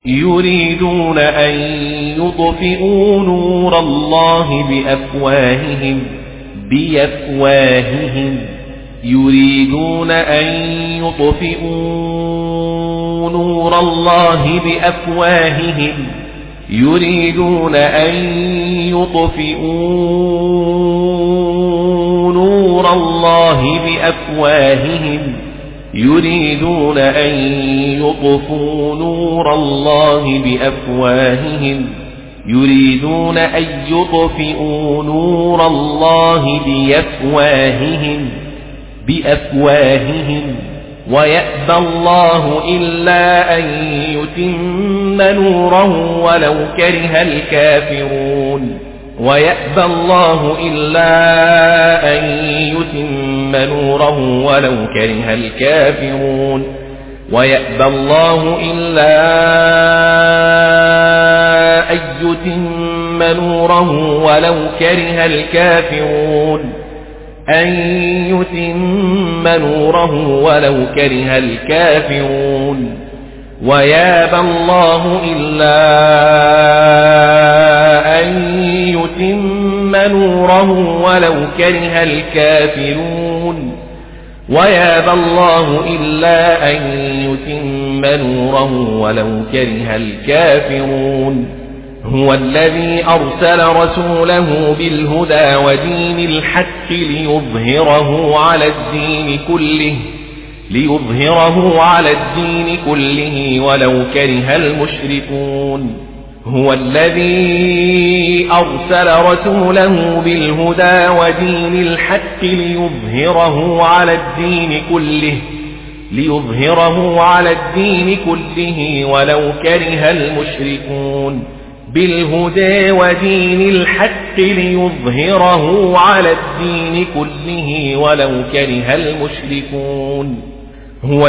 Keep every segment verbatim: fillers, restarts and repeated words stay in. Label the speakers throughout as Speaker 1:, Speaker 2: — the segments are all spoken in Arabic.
Speaker 1: يريدون أن يطفئوا نور الله بأفواههم بأفواههم يريدون أن يطفئوا نور الله بأفواههم يريدون أن يطفئوا نور الله بأفواههم يريدون أن يطفئوا نور الله بأفواههم يريدون أن يطفئوا نور الله بأفواههم بأفواههم ويأبى الله إلا أن يتم نوره ولو كره الكافرون ويأبى الله إلا أن يتم نوره ولو كره الكافرون ويأبى الله إلا أن يتم نوره ولو كره الكافرون أن يتم نوره ولو كره الكافرون ويأبى الله إلا أن يتم نوره ولو كره الكافرون ويأبى الله إلا أن يتم نوره ولو كره الكافرون هو الذي أرسل رسوله بالهدى ودين الحق ليظهره على الدين كله ليظهره على الدين كله ولو كره المشركون هو الذي أرسل رسوله بالهدى ودين الحق ليظهره على الدين كله ليظهره على الدين كله ولو كره المشركون بالهدى ودين الحق ليظهره على الدين كله ولو كره المشركون هو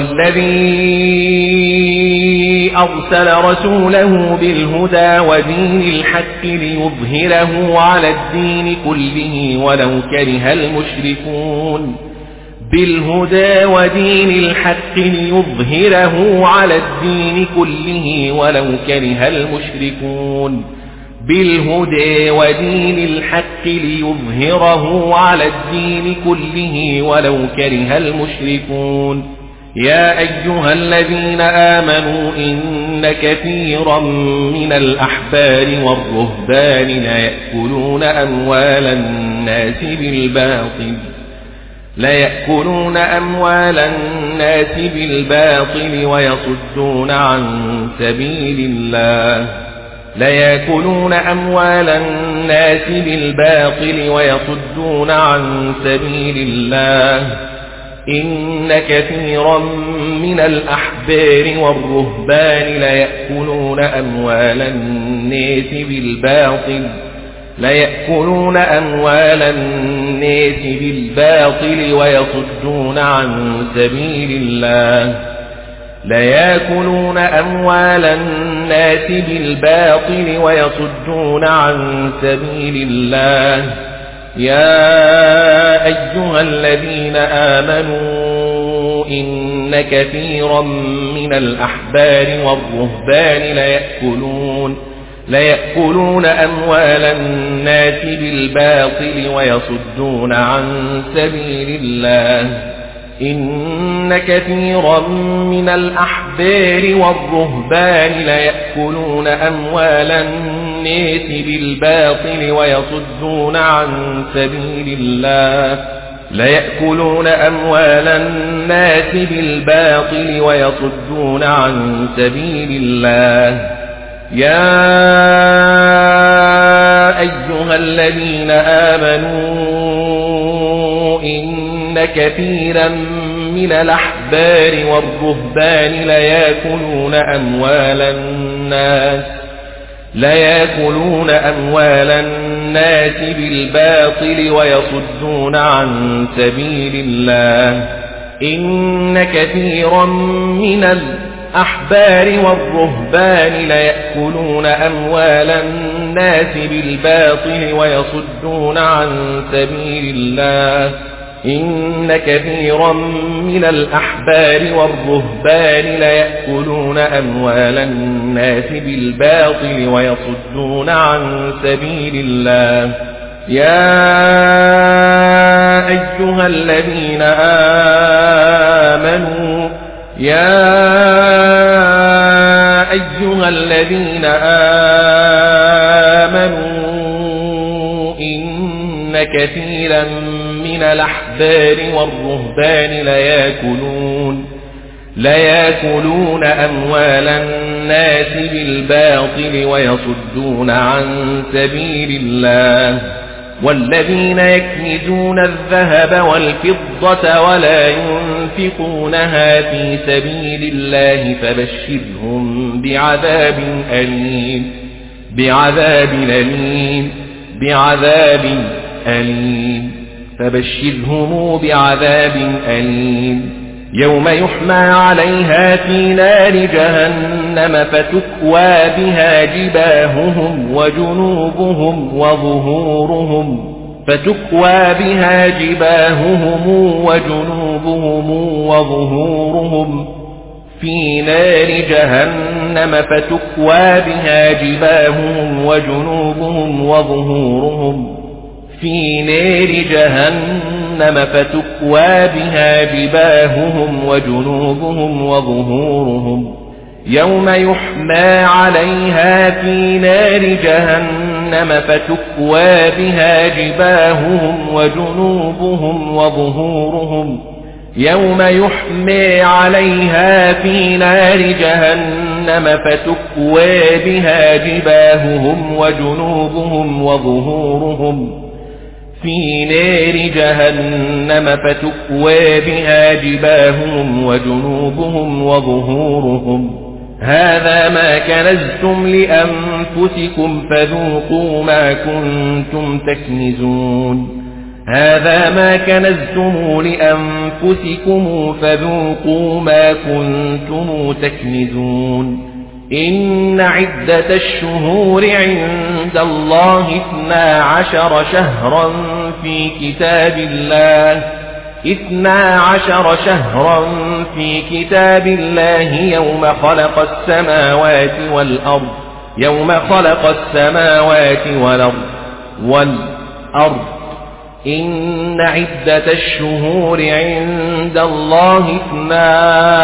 Speaker 1: الذي أرسل رسوله بالهدى ودين الحق ليظهره على الدين كله ولو كره المشركون بالهدى ودين الحق ليظهره على الدين كله ولو كره المشركون بالهدى ودين الحق ليظهره على الدين كله ولو كره المشركون يا أيها الذين آمنوا إن كثيرا من الأحبار والرهبان ليأكلون أموال الناس بالباطل ليأكلون أموال الناس بالباطل ويصدون عن سبيل الله ليأكلون أموال الناس بالباطل ويصدون عن سبيل الله إن كثيرا من الأحبار والرهبان ليأكلون أموال الناس بالباطل ليأكلون أموال الناس بالباطل ويصدون عن سبيل الله ليأكلون أموال الناس بالباطل ويصدون عن سبيل الله يا أيها الذين آمنوا إن كثيرا من الأحبار والرهبان ليأكلون ليأكلون أموال الناس بالباطل ويصدون عن سبيل الله إن كثيرا من الأحبار والرهبان ليأكلون أموال الناس بالباطل ويصدون عن سبيل الله ليأكلون أموال الناس بالباطل ويصدون عن سبيل الله يا أيها الذين آمنوا إن كثيرا من الأحبار والرهبان ليأكلون أموال الناس ليأكلون أموال الناس بالباطل ويصدون عن سبيل الله إن كثيرا من الأحبار والرهبان ليأكلون أموال الناس بالباطل ويصدون عن سبيل الله إن كثيرا من الأحبار والرهبان ليأكلون أموال الناس بالباطل ويصدون عن سبيل الله. يا أيها الذين آمنوا يا أيها الذين آمنوا إن كثيرا من الأحبار والرهبان ليأكلون ليأكلون أموال الناس بالباطل ويصدون عن سبيل الله. والذين يكنزون الذهب والفضة ولا ينفقونها في سبيل الله فبشرهم بعذاب أليم بعذاب أليم بعذاب أليم فبشرهم بعذاب أليم يوم يحمى عليها في نار جهنم فتكوى بها جباههم وجنوبهم وظهورهم فتكوى بها جباههم وجنوبهم وظهورهم في نار جهنم فتكوى بها جباههم وجنوبهم وظهورهم في نار جهنم فتكوى بها جباههم وجنوبهم وظهورهم يوم يحمى عليها في نار جهنم فتكوى بها جباههم وجنوبهم وظهورهم يوم يحمى عليها في نار جهنم فتكوى بها جباههم وجنوبهم وظهورهم في نار جهنم فتكوى بها جباههم وجنوبهم وظهورهم هذا ما كنزتم لأنفسكم فذوقوا ما كنتم تكنزون هذا ما كنزتم لأنفسكم فذوقوا ما كنتم تكنزون إن عدة الشهور عند الله اثنا عشر شهرا في كتاب الله اثنا عشر شهرا في كتاب الله يوم خلق السماوات والأرض يوم خلق السماوات والأرض والأرض إن عدة الشهور عند الله اثنا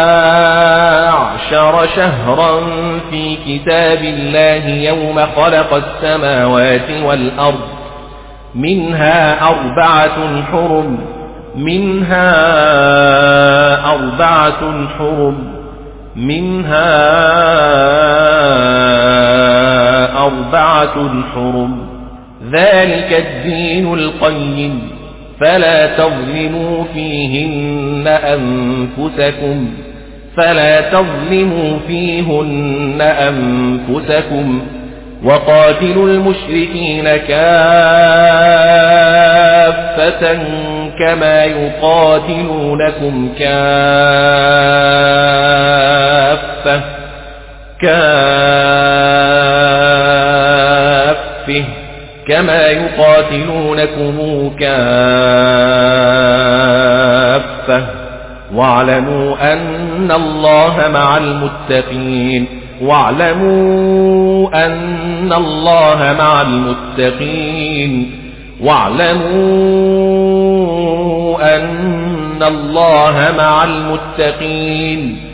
Speaker 1: عشر شهرا في كتاب الله يوم خلق السماوات والأرض منها أربعة حرم منها أربعة حرم منها أربعة حرم ذلك الدين القيم فلا تظلموا فيهن أنفسكم فلا تظلموا فيهن أنفسكم وقاتلوا المشركين كافة كما يقاتلونكم كافة كافة كما يقاتلونكم كافة واعلموا أن الله مع المتقين واعلموا أن الله مع المتقين واعلموا أن الله مع المتقين